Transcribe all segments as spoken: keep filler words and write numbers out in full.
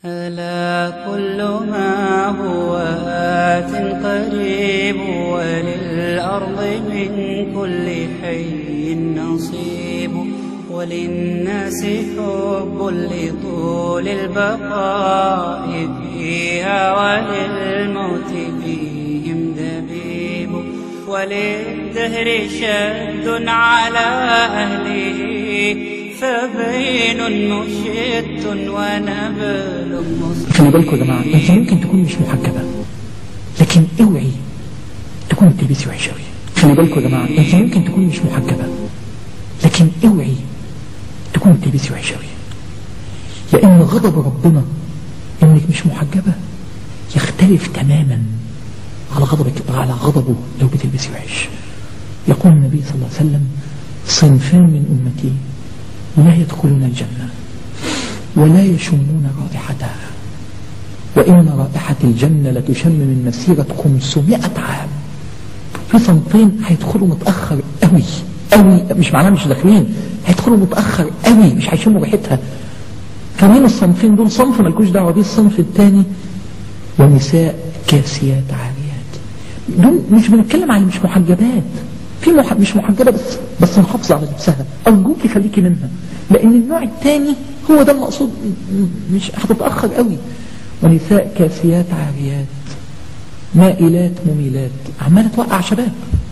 ألا كل ما هو آت قريب وللأرض من كل حي نصيب وللناس حب لطول البقاء فيها وللموت فيهم دبيب وللدهر شد على أهله فبين مشت ونبل مصيب. خلي بالكم يا جماعه، انت ممكن تكون مش محجبه لكن اوعي تكون بتلبسي وحشه قوي. خلي بالكم يا جماعه، انت ممكن تكون مش محجبه لكن اوعي تكون بتلبسي وحشه قوي، لان غضب ربنا انك مش محجبه يختلف تماما على غضبك على غضبه لو بتلبسي وحش. يقول النبي صلى الله عليه وسلم: صنفان من امتي لا يدخلون الجنة ولا يشمون رائحتها وإن رائحة الجنة لتشم من مسيرة خمسمائة عام. في صنفين هيدخلوا متأخر قوي قوي، مش معناه مش داخلين، هيدخلوا متأخر قوي مش هيشموا ريحتها. كمان الصنفين دول صنف مالكوش دعوة بيه. الصنف الثاني: ونساء كاسيات عاريات. دول مش بنتكلم عن مش محجبات، في مح... مش محجبة بس بس محافظة على لبسها، أرجوكي خليكي منها، لأن النوع الثاني هو ده المقصود، مش هتتأخر قوي. ونساء كاسيات عاريات مائلات مميلات، عمالة توقع شباب.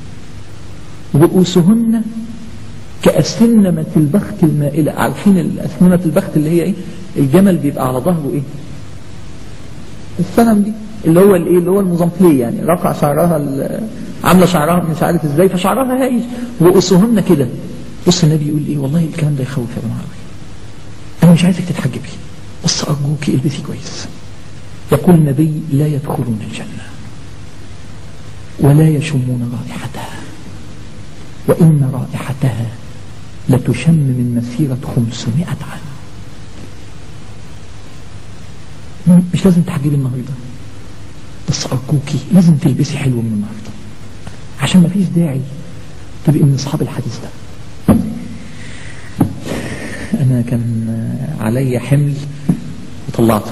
رؤوسهن كأسنمة البخت المائلة. عارفين الأسنمة البخت اللي هي إيه؟ الجمل بيبقى على ظهره إيه؟ السنم دي اللي هو الإيه؟ اللي هو المزنطلي، يعني رفع شعرها عامله شعرها مش عارف ازاي فشعرها هايج. رؤوسهن كده. بص النبي يقول ايه؟ والله الكلام ده يخوف يا جماعه. انا مش عايزك تتحجبي بس ارجوكي البسي كويس. يقول النبي: لا يدخلون الجنه ولا يشمون رائحتها وان رائحتها لتشم من مسيره خمسمائة عام. مش لازم تحجبي النهارده بس ارجوكي لازم تلبسي حلو من النهارده عشان ما فيش داعي تبقي من اصحاب الحديث ده. انا كان علي حمل وطلعته.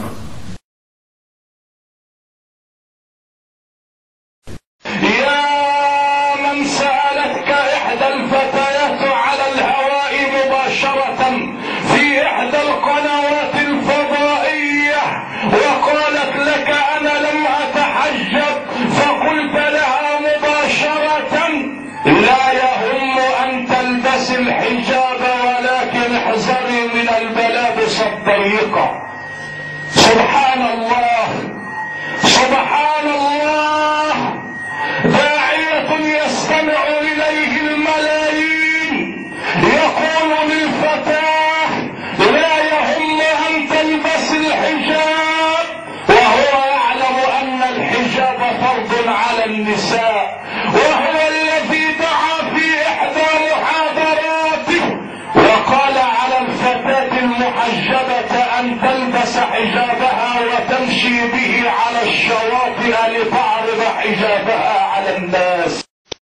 يا من سألتك احدى الفتيات على الهواء مباشرة في احدى القنوات الفضائية وقالت لك انا لم اتحجب، فقلت لها مباشرة: لا يهم ان تلبس الحجاب ولكن احذري من الملابس الضيقة. سبحان الله سبحان الله، داعية يستمع اليه الملايين يقول للفتاة: لا يهم ان تلبس الحجاب، وهو يعلم ان الحجاب فرض على النساء، وهو الذي دعا في احدى محاضراته وقال على الفتاة المحجبة ان تلبس حجابها وتمشي به على الشواطئ لتعرض حجابها على الناس.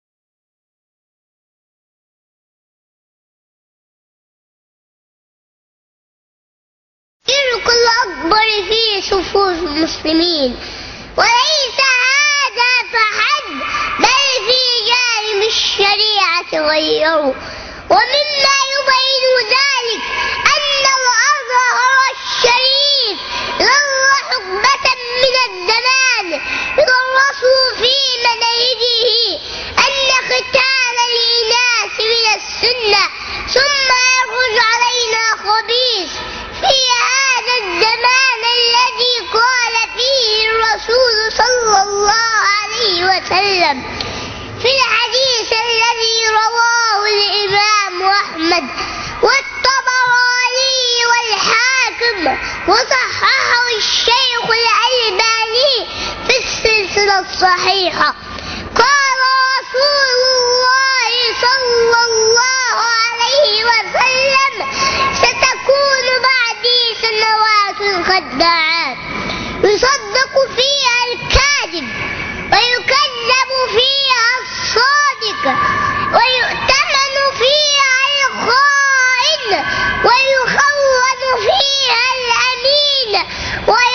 الشرك الأكبر في صفوف المسلمين، وليس هذا فحد بل في جانب الشريعة غيره. ومما يبين ذلك أن الأزهر الشريف ظل حقبة من الزمان يدرسوا في مناهجه أن ختان الإناث من السنة، ثم يخرج علينا خبيث في هذا الزمان الذي قال فيه الرسول صلى الله عليه وسلم في الحديث الذي رواه الإمام أحمد والطبراني والحاكم وصححه الشيخ الألباني في السلسلة الصحيحة. قال رسول الله صلى الله عليه وسلم: ستكون بعدي سنوات خداعات يصدق فيها الكاذب ويكذب فيها الصادق ويؤتمن فيها الخائن ويخون فيها الأمين وي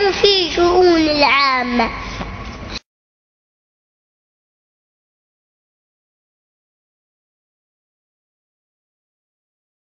في شؤون العامة.